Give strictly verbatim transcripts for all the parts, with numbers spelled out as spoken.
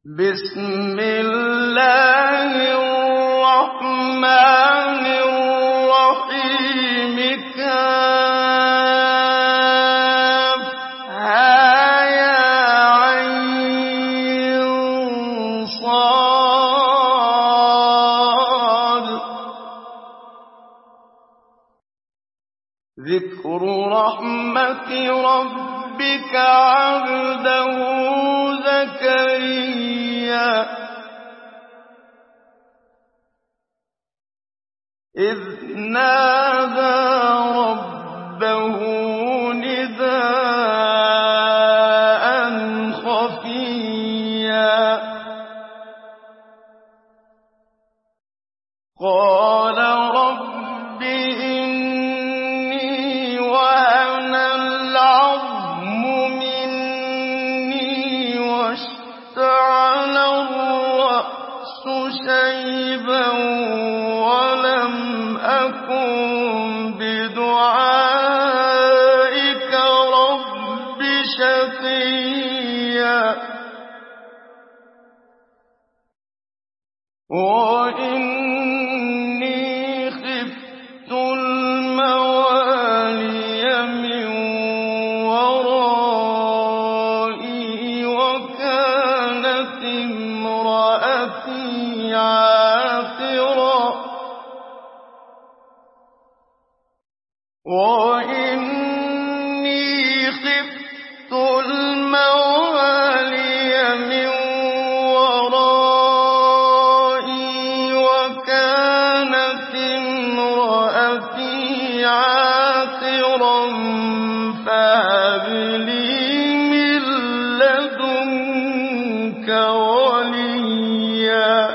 بسم الله الرحمن الرحيم كافها يا عين صاد ذكر رحمة ربك عبده زكريا إذ نادى ربه نداء خفيا قال رب إني وهن العظم مني واشتعل الرأس شيبا ولم أكن بدعائك رب شقيا وإني خفت الموالي من ورائي وكانت امرأتي عاقرا وإني خفت الموالي من ورائي وكانت امرأتي عاقرا فهب لي من لدنك وليا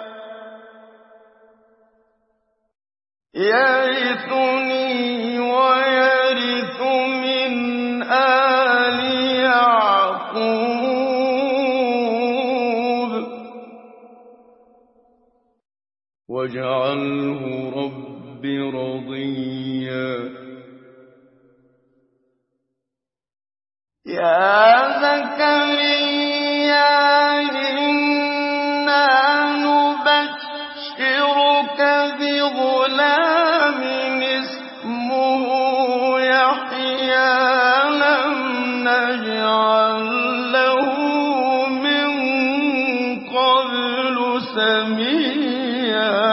يرثني ويرث من آل يعقوب واجعله رب رضيا يا زكريا إنا نبشرك بغلام اسمه يحيى لم نجعل له من قبل سميا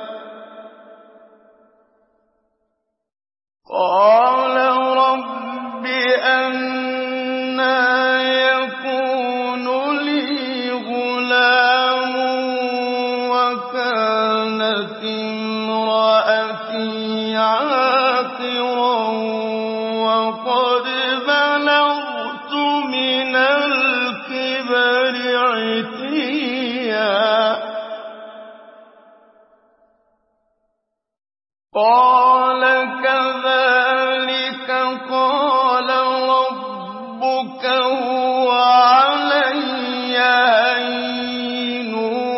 قال رب أنى يكون لي غلام وكانت امرأتي عاقرا وقد بلغت من الكبر عتيا قال كذلك قال ربك هو علي هين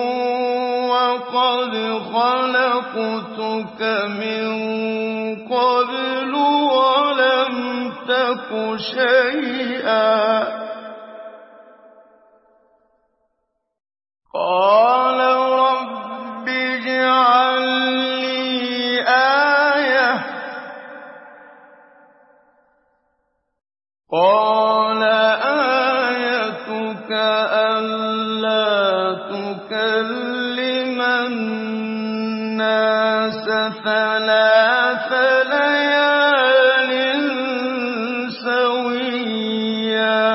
وقد خلقتك من قبل ولم تك شيئا قال رب اجعل لي آية قال آيتك ألا تكلم الناس ثلاث ليال سويا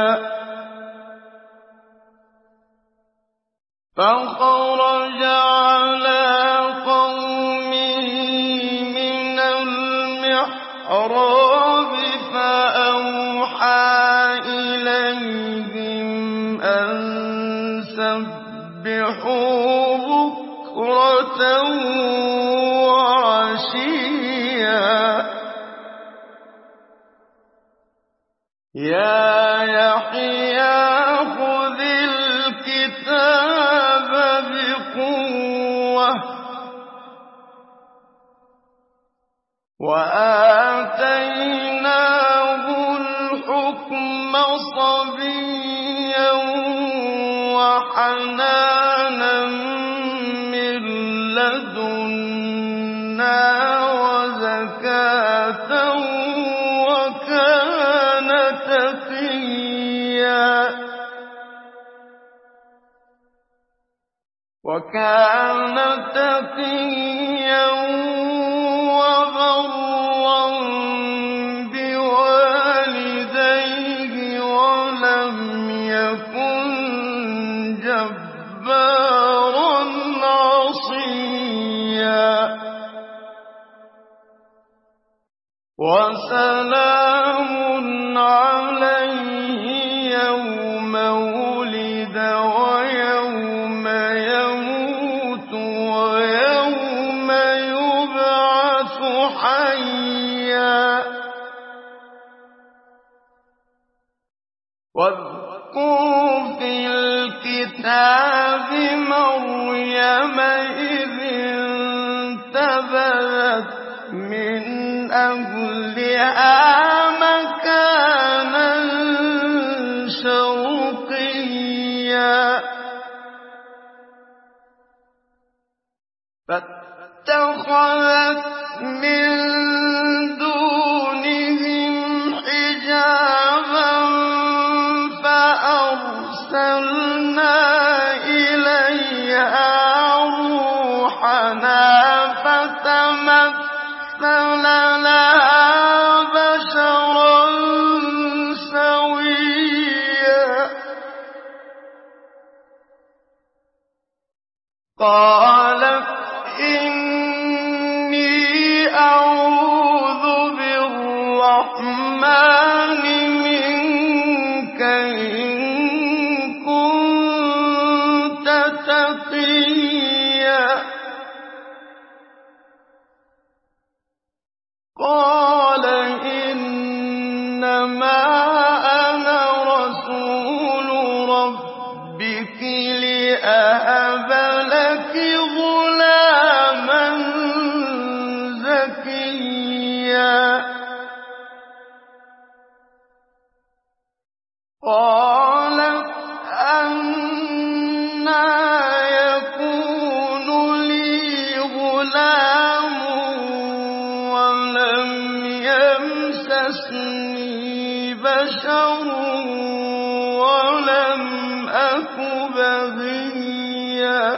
فخرج على قومه من المحراب فأوحى إليهم أن سبحوا بكرة وعشيا يا يحيى خذ الكتاب بقوة وآتيناه الحكم صبيا وحنانا من لدنا وزكاة وكان تقيا وكان تقيا وبرا بوالديه ولم يكن جبارا عصيا وسلام عليه يوم ولد ويوم يموت ويوم يبعث حيا واذكر في الكتاب مريم إذ انتبذت من أهلها مكانا شرقيا فاتخذت من دونهم حجابا فأرسلنا إليها روحنا فتمثل لها بشرا سويا قالت إني أعوذ بالرحمن منك إن كنت تقيا قال إنما أنا رسول ربك لأهب لك غلاما زكيا قالت أنى يكون لي غلام ولم يمسسني بشر ولم أك بغيا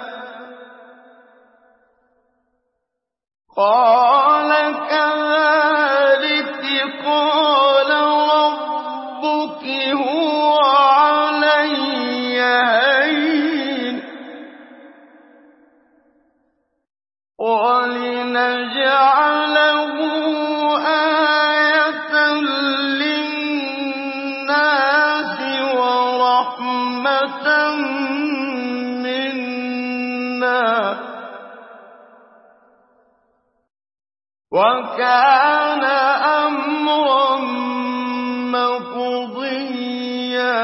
قال كذلك قال ربك هو علي هين ولنجعله آية للناس ورحمة منا وكان أمرا مقضيا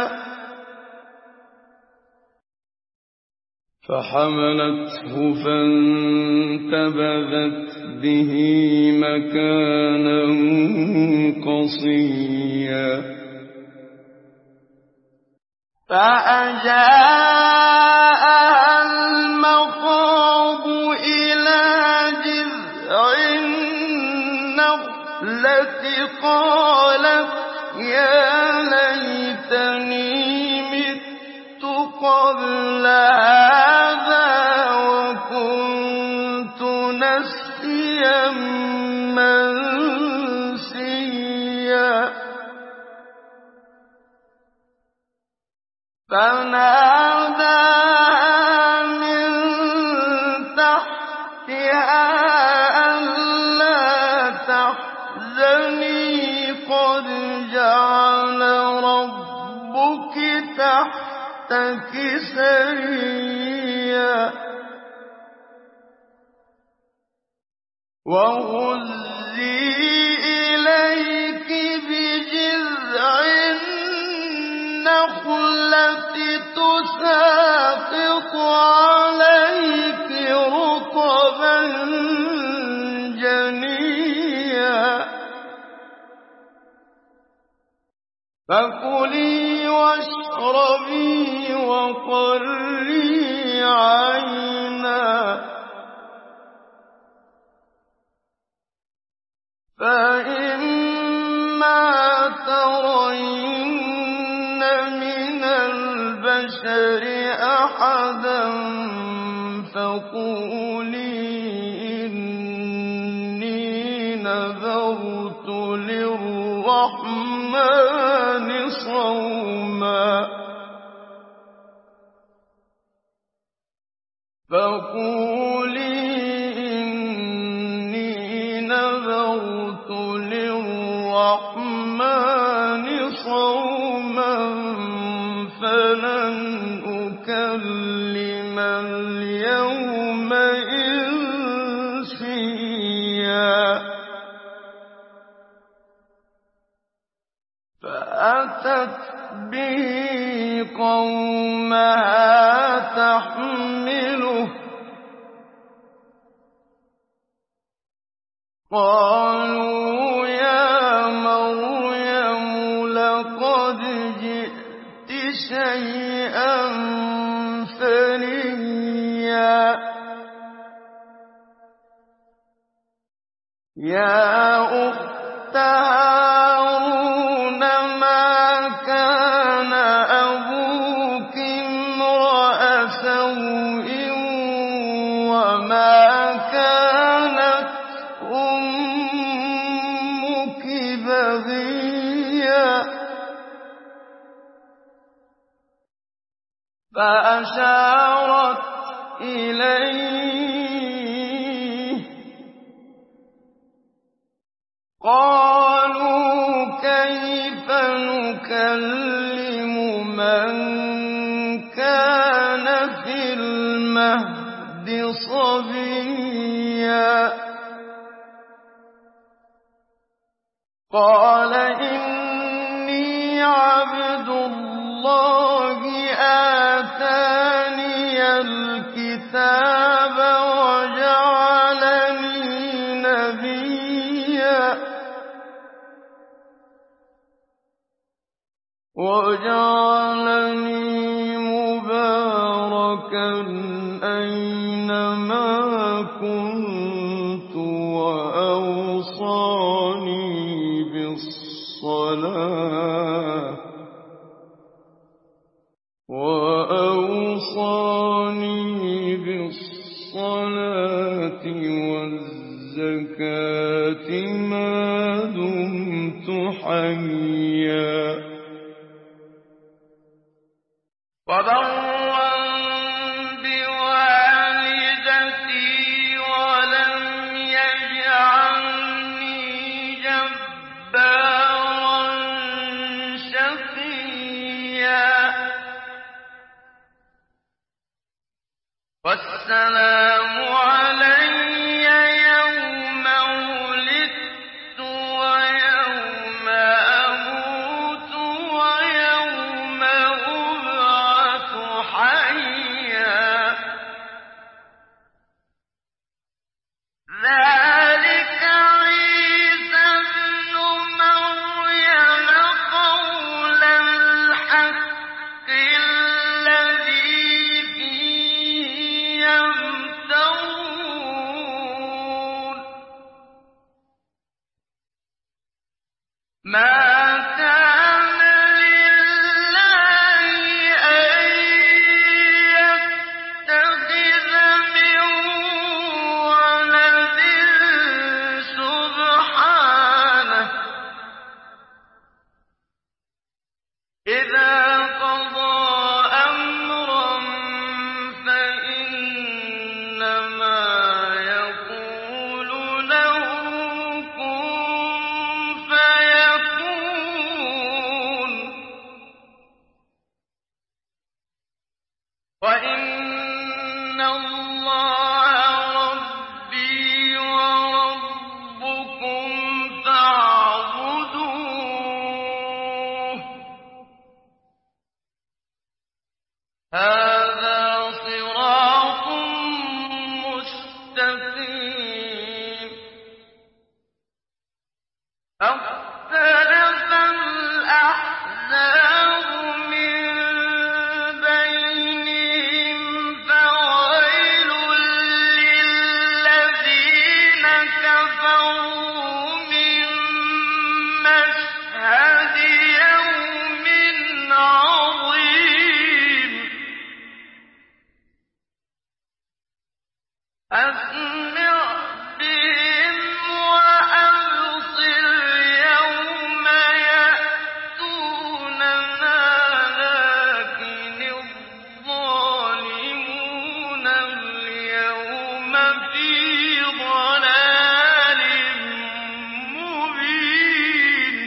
فحملته فانتبذت به مكانا قصيا فأجاءها المخاض إلى جذع النخلة قالت يا ليتني مت قبل هذا وكنت نسيا منسيا فناداها من تحتها ألا تحزني قد جعل ربك تحتك سريا وهزي إليك بجذع النخلة تساقط عليك رطبا جنيا فكلي واشربي مشربي وقري عينا فإما ترين من البشر أحدا فقولي إني نذرت للرحمن صوما فقولي إني نذرت للرحمن صوما فلن أكلم اليوم إنسيا فأتت به قومها تحمله قالوا يا مريم لقد جئت شيئا فريا يا أخت هارون ما كان أبوك امرأ سوء وما كانت أمك بغيا فأشارت إليه قالوا كيف نكلم من كان في المهد صبيا قال إني عبد الله آتاني الكتاب وجعلني نبيا وجعلني مباركا أينما كنت وأوصاني بالصلاة وأوصاني بالصلاة والزكاة ما دمت حيا وبرا بوالدتي ولم يجعلني جبارا شقيا والسلام علي يوم ولدت ويوم أموت ويوم أبعث حيا ذلك عيسى ابن مريم قول الحق الذي فيه يمترون ما كان لله أن يتخذ من ولد سبحانه إذا قضى أمرا فإنما يقول له كن فيكون وإن الله ربي وربكم فاعبدوه هذا صراط مستقيم اختلف الأحزاب من أسمع بهم وأبصر يوم يأتوننا لكن الظالمون اليوم في ضلال مبين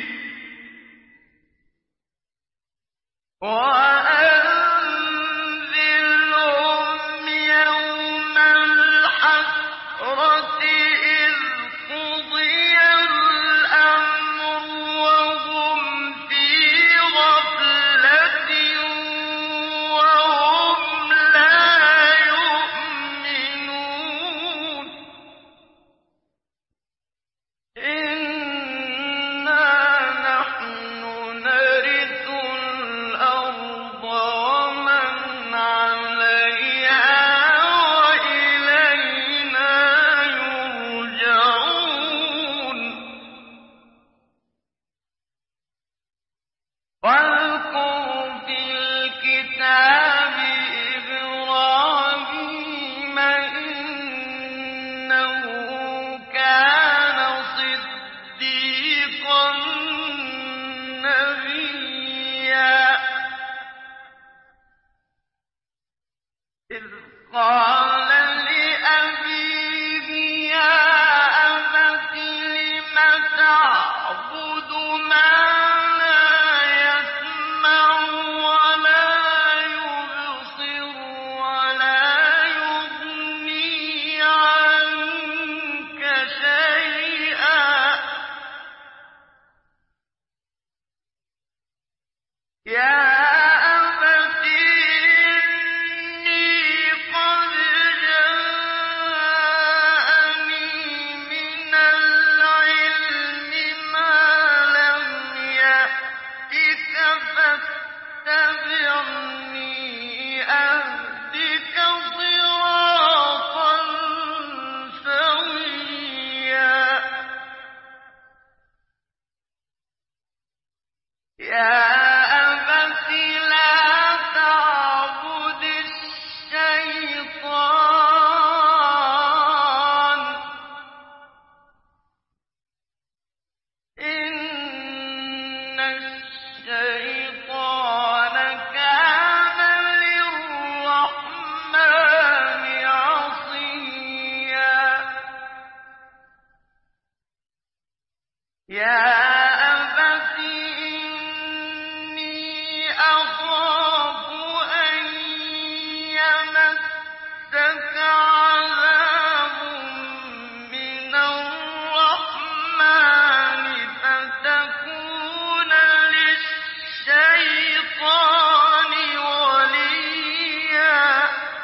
وأنذرهم يوم الحسرة إذ قضي الأمر وهم في غفلة وهم لا يؤمنون إنا نحن نرث الأرض ومن عليها وإلينا يرجعون واذكر في الكتاب إبراهيم إنه كان صديقا نبيا إذ قال لأبيه يا أبت لم تعبد ما لا يسمع ولا يبصر ولا يغني عنك شيئا يا أبت إني قد جاءني من العلم ما لم يأتك فاتبعني أهدك صراطا سويا يا أبت لا تعبد الشيطان إن الشيطان كان للرحمن عصيا يا أبت إني أخاف أن يمسك عذاب من الرحمن فتكون للشيطان وليا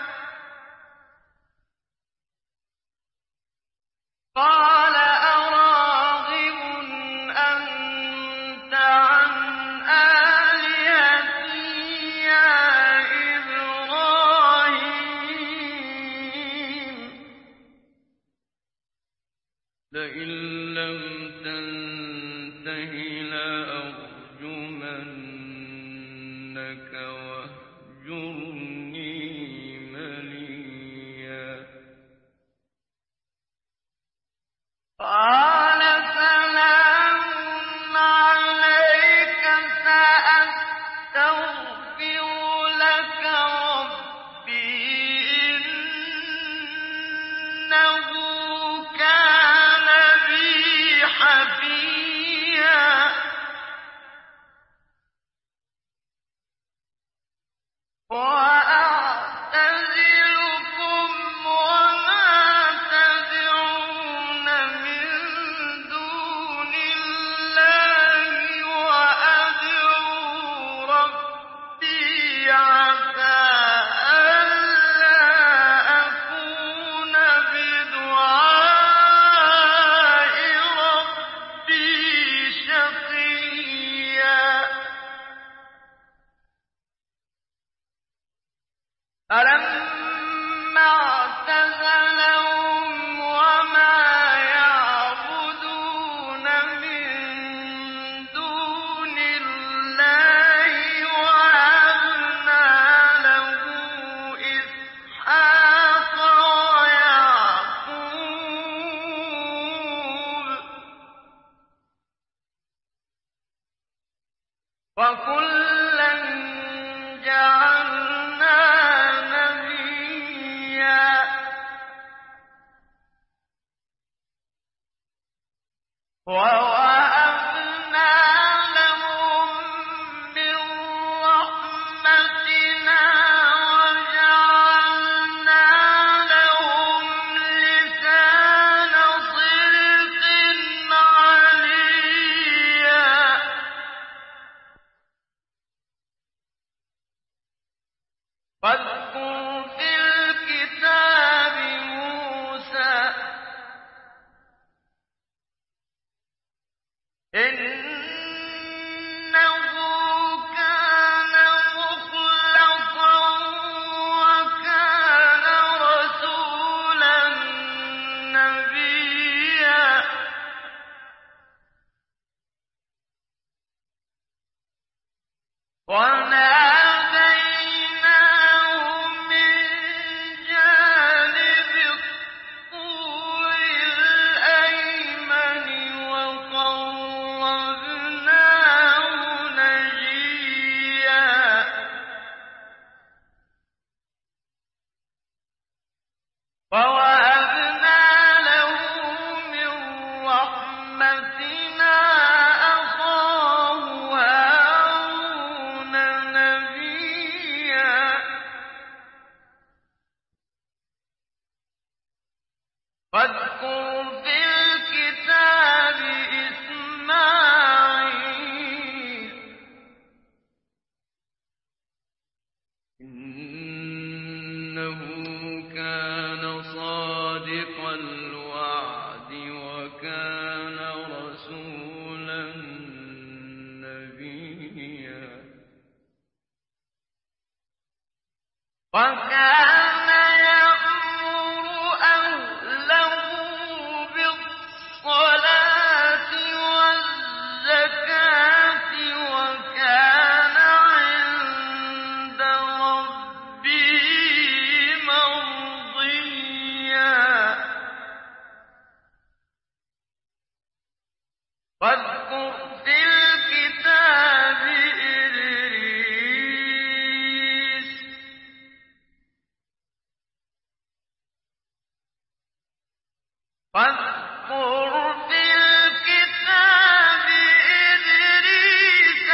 قال أراغب أنت عن آلهتي يا إبراهيم لئن لم تنته لأرجمنك واهجرني مليا قال سلام عليك سأستغفر لك ربي إنه كان بي حفيا وأعتزلكم وما تدعون من دون الله وأدعو ربي عسى ألا أكون بدعاء ربي شقيا فلما اعتزلهم وما يعبدون من دون الله وهبنا له إسحاق ويعقوب واذكر في الكتاب إسماعيل إنه كان صادق الوعد وكان رسولا نبيا وكان يأمر أهله بالصلاة والزكاة وكان عند ربه مرضيا واذكر في الكتاب إدريس واذكر في الكتاب إدريس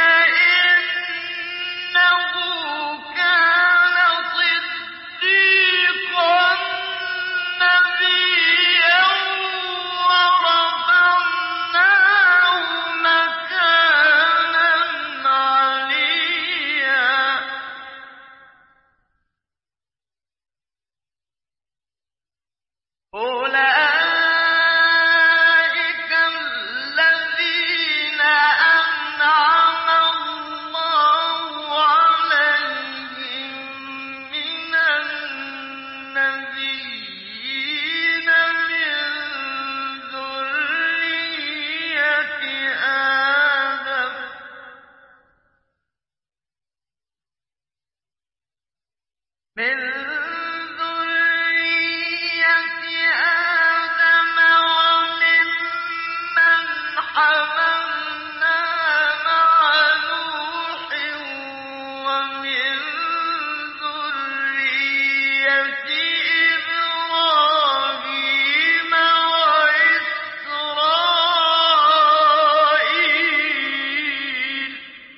إنه كان صديقا نبيا ورفعناه مكانا عليا أولئك الذين أنعم الله عليهم من النبيين من ذرية آدم من ذرية آدم وممن حملنا مع نوح ومن ذرية إبراهيم وإسرائيل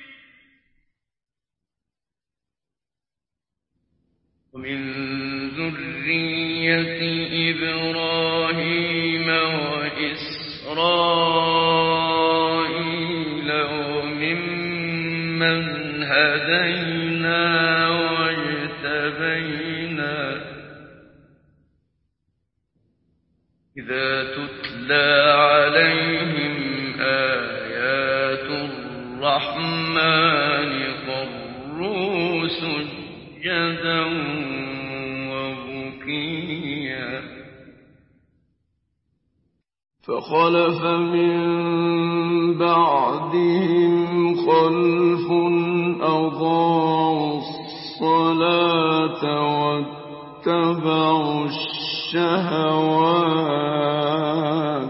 ومن ذرية إبراهيم وإسرائيل وممن هدينا واجتبينا إذا تتلى عليهم آيات الرحمن خروا سجدا وبكيا فخلف من بعدهم خلف أضاعوا الصلاة واتبعوا الشهوات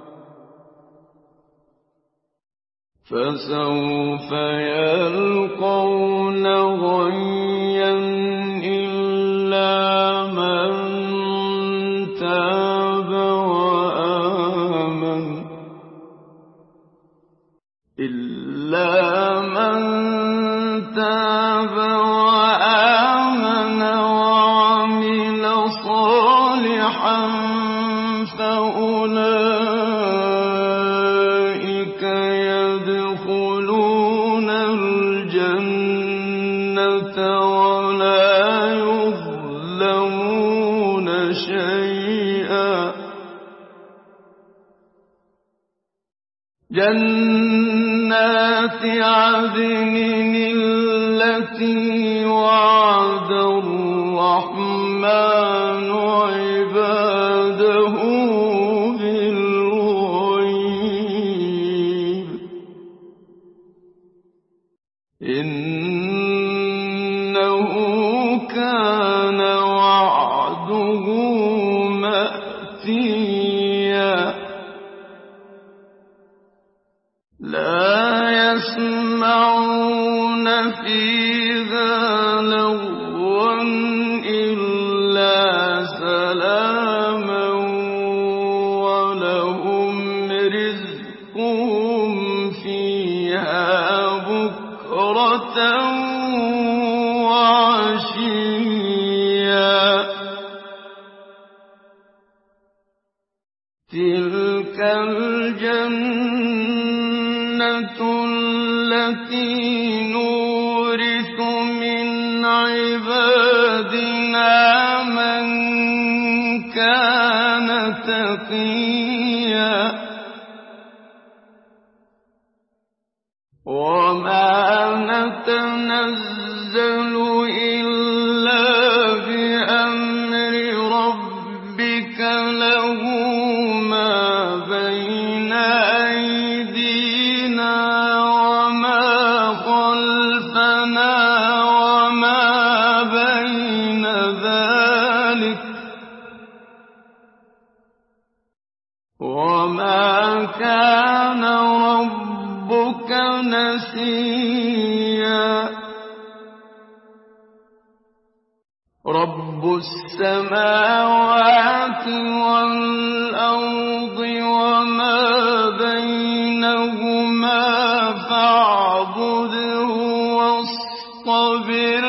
فسوف يلقون غيا إلا من تاب وآمن إلا من تاب وآمن وعمل صالحا فأولئك يدخلون الجنة ولا يظلمون شيئا جنات عدن التي وعد الرحمن عباده بالغيب إنه كان وعده مأتيا لا يسمعون فيها لغوا إلا تِلْكَ الْجَنَّةُ الَّتِي نُورِثُ مِنْ عِبَادِنَا مَنْ كَانَ تَقِيًّا وَمَا نَتَنَزَّلُ إِلَّا بِأَمْرِ رَبِّكَ لَهُ مَا بَيْنَ أَيْدِينَا وَمَا خَلْفَنَا وَمَا بَيْنَ ذَلِكَ ۚ وَمَا كَانَ رَبُّكَ نَسِيًّا رَبُّ السَّمَاوَاتِ وَالْأَرْضِ وَمَا بَيْنَهُمَا فَاعْبُدْهُ وَاصْطَبِرْ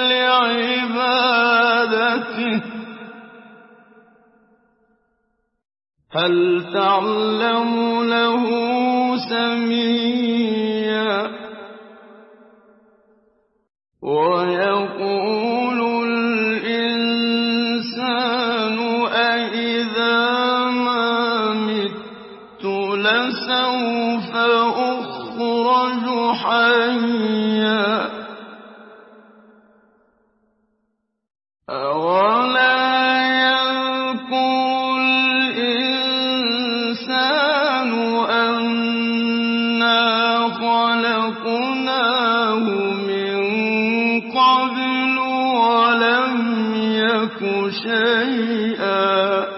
لِعِبَادَتِهِ ۚ هَلْ تَعْلَمُ لَهُ سَمِيًّا وَيَقُولُ الْإِنسَانُ أَإِذَا مَا مِتُّ لَسَوْفَ أُخْرَجُ حَيًّا أَوَلَا يَذْكُرُ الْإِنسَانُ أَنَّا خَلَقْنَاهُ مِن قَبْلُ وَلَمْ يَكُ شَيْئًا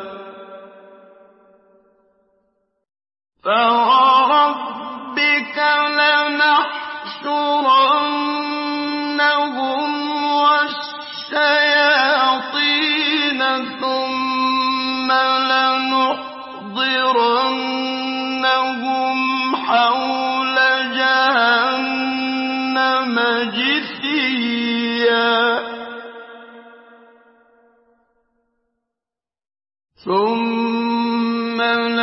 فَوَرَبِّكَ لَنَحْشُرَنَّهُمْ وَالشَّيَاطِينَ ثُمَّ لَنُحْضِرَنَّهُمْ حَوْلَ جَهَنَّمَ جِثِيًّا ثُمَّ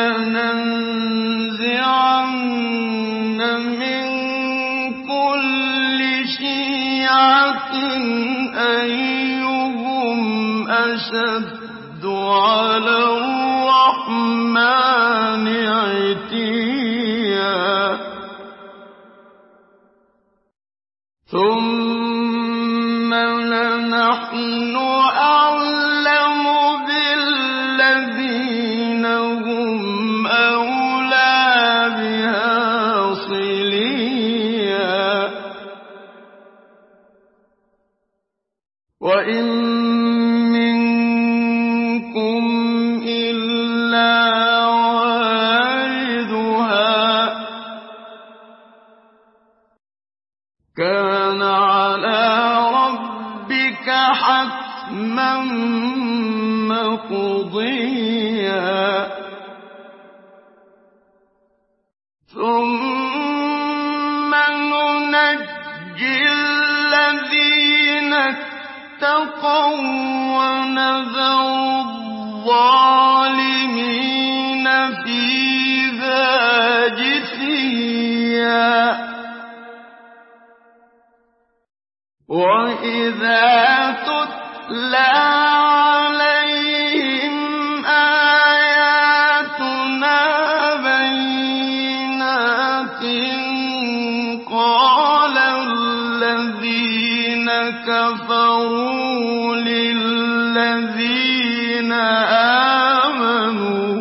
لَنَنزِعَنَّ مِن كُلِّ شِيعَةٍ أَيُّهُمْ أَشَدُّ عَلَى الرَّحْمَٰنِ عِتِيًّا ثُمَّ لَنَحْنُ أَعْلَمُ بِالَّذِينَ هُمْ أَوْلَىٰ بِهَا صِلِيًّا وَإِن مِّنكُمْ إِلَّا وَارِدُهَا كَانَ عَلَىٰ رَبِّكَ حَتْمًا مَّقْضِيًّا ثُمَّ نُنَجِّي الَّذِينَ اتَّقَوا وَّنَذَرُ الظَّالِمِينَ فِيهَا جِثِيًّا وَإِذَا تُتْلَىٰ عَلَيْهِمْ آيَاتُنَا بَيِّنَاتٍ قَالَ الَّذِينَ كَفَرُوا لِلَّذِينَ آمَنُوا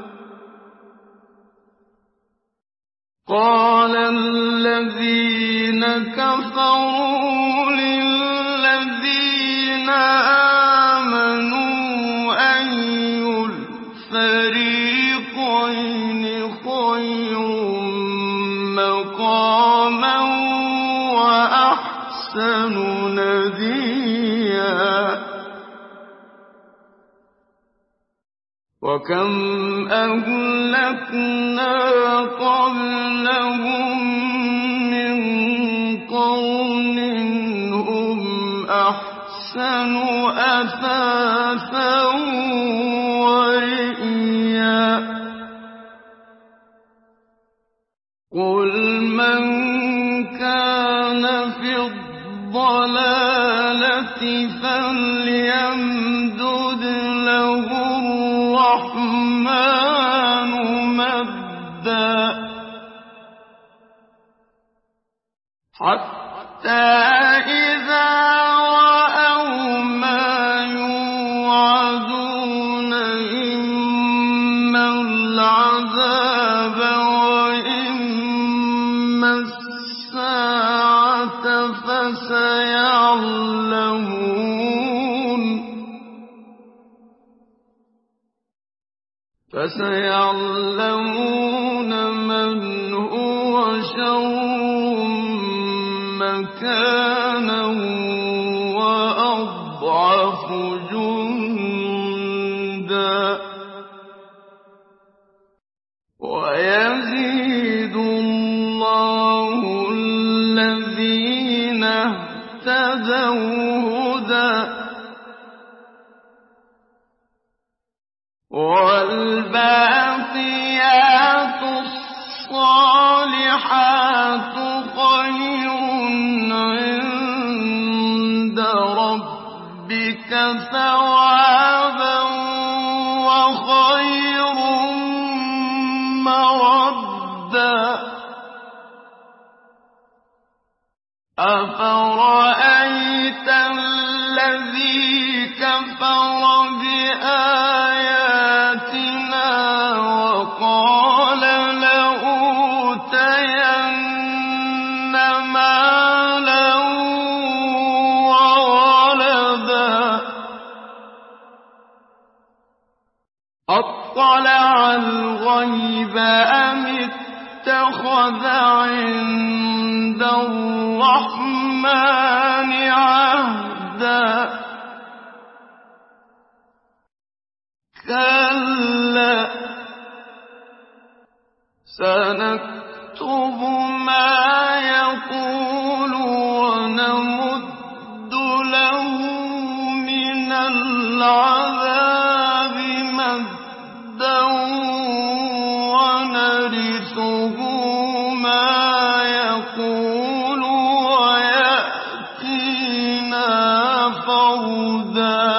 قَالَ الَّذِينَ كَفَرُوا لِلَّذِينَ آمَنُوا أَيُّ الْفَرِيقَيْنِ خَيْرٌ مَّقَامًا وَأَحْسَنُ نَدِيًّا وَكَمْ أَهْلَكْنَا قَبْلَهُم مِّن قَرْنٍ هُمْ أَحْسَنُ أَثَاثًا وَرِئْيًا قُلْ مَن كَانَ فِي الضَّلَالَةِ فَلْيَمْدُدْ لَهُ الرَّحْمَٰنُ مَدًّا حَتَّىٰ إِذَا رَأَوْا مَا يُوعَدُونَ إِمَّا الْعَذَابَ وَإِمَّا السَّاعَةَ فَسَيَعْلَمُونَ مَنْ هُوَ شَرٌّ مَّكَانًا وَأَضْعَفُ جُندًا وَيَزِيدُ اللَّهُ الَّذِينَ اهْتَدَوْا هُدًى وَالْبَاقِيَاتُ الصَّالِحَاتُ خَيْرٌ عِندَ رَبِّكَ ثَوَابًا وَخَيْرٌ مَّرَدًّا أَفَرَأَيْتَ الَّذِي كَفَرَ بِآيَاتِنَا وَقَالَ لَأُوتَيَنَّ مَالًا وَوَلَدًا أَطَّلَعَ الْغَيْبَ أَمِ اتَّخَذَ عِندَ الرَّحْمَٰنِ عَهْدًا كَلَّا سَنَكْتُبُ مَا يَقُولُ وَنَمُدُّ لَهُ مِنَ الْعَذَابِ مَدًّا وَنَرِثُهُ مَا يَقُولُ وَيَأْتِينَا فَرْدًا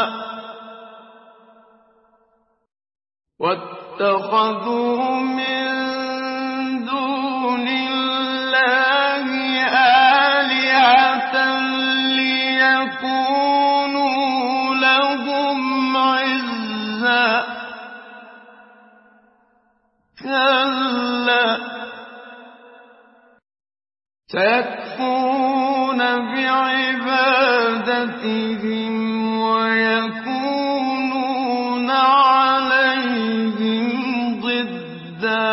وَاتَّخَذُوا مِن دُونِ اللَّهِ آلِهَةً لِّيَكُونُوا لَهُمْ عِزًّا كَلَّا سَيَكْفُرُونَ بِعِبَادَتِهِمْ وَيَكُونُونَ عَلَيْهِمْ ضِدًّا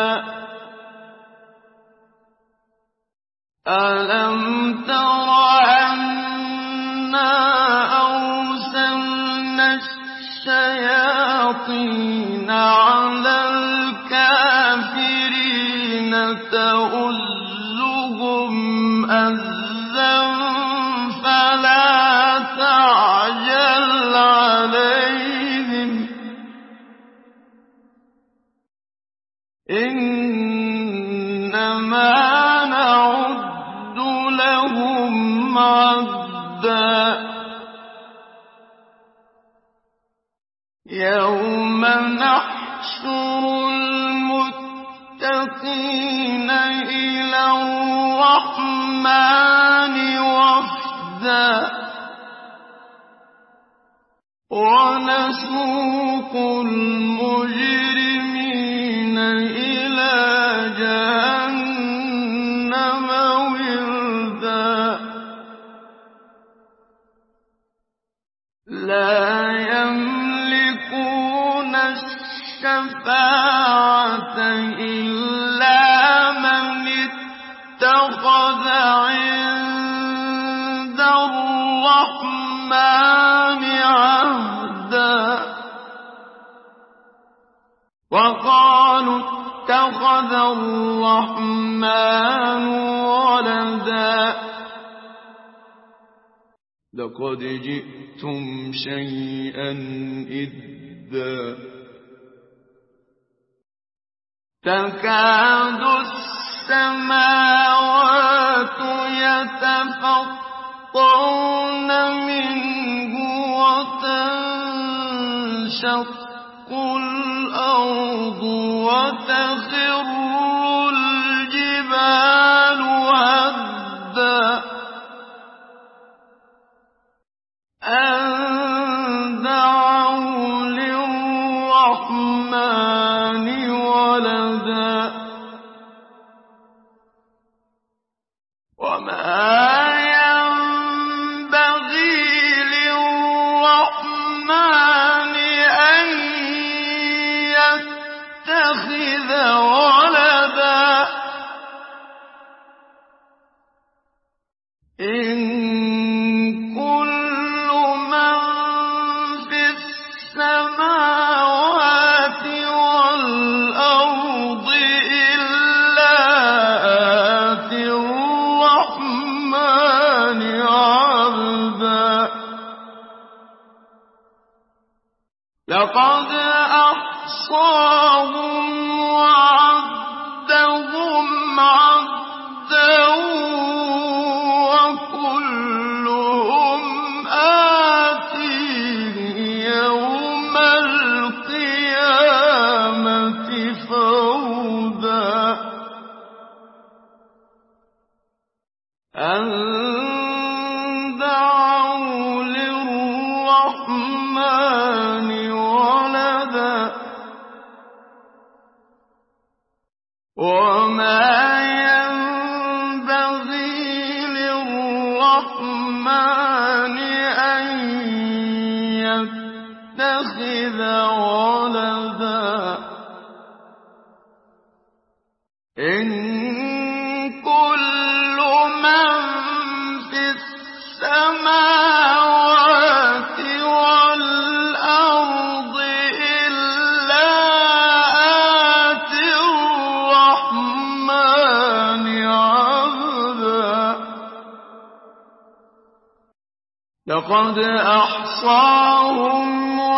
أَلَمْ تَرَ أَنَّا أَرْسَلْنَا الشَّيَاطِينَ عَلَى الْكَافِرِينَ تَؤُزُّهُمْ أَزًّا فَلَا تَعْجَلْ عَلَيْهِمْ إِنَّمَا نَعُدُّ لَهُمْ عَدًّا يَوْمَ نَحْشُرُ الْمُتَّقِينَ إِلَى الرَّحْمَٰنِ وَفْدًا وَنَسُوقُ الْمُجْرِمِينَ إِلَىٰ جَهَنَّمَ وِرْدًا لَّا يَمْلِكُونَ الشَّفَاعَةَ إِلَّا مَنِ اتَّخَذَ عِندَ الرَّحْمَٰنِ عَهْدًا وَقَالُوا اتَّخَذَ الرَّحْمَٰنُ وَلَدًا لَّقَدْ جِئْتُمْ شَيْئًا إِدًّا تَكَادُ السماوات يتفطرن منه وتنشق الأرض وتخر الجبال هدا أن دعوا للرحمن ولدا وما ينبغي للرحمن أن يتخذ ولدا إن كل من في السماوات والأرض إلا آتي الرحمن عبدا لقد أحصاهم وعدهم عدا وكلهم آتيه يوم القيامة فردا أن دعوا للرحمن ولدا وما ينبغي للرحمن أن يتخذ ولدا إن كل من في السماوات والأرض إلا آتي الرحمن عبدا لقد أحصاهم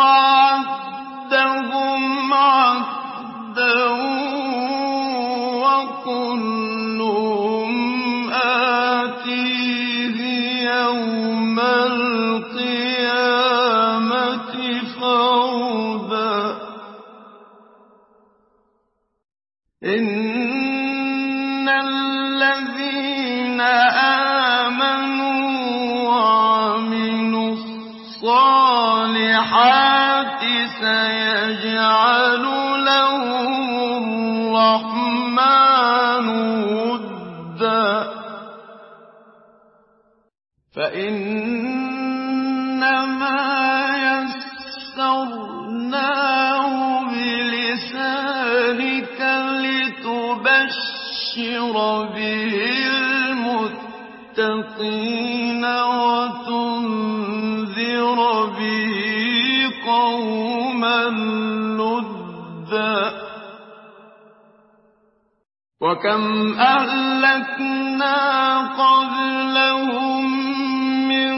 وعدهم عدا وكلهم آتيه يوم القيامة فردا إن الذين آمنوا وعملوا الصالحات سيجعل لهم الرحمن ودا فإنما يسرناه بلسانك لتبشر به المتقين وتنذر به قوما لدا وكم أهلكنا قبلهم من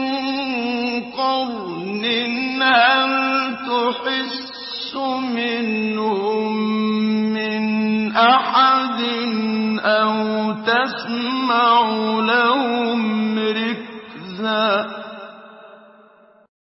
قرن هل تحس منهم من أحد أو تسمع لهم ركزا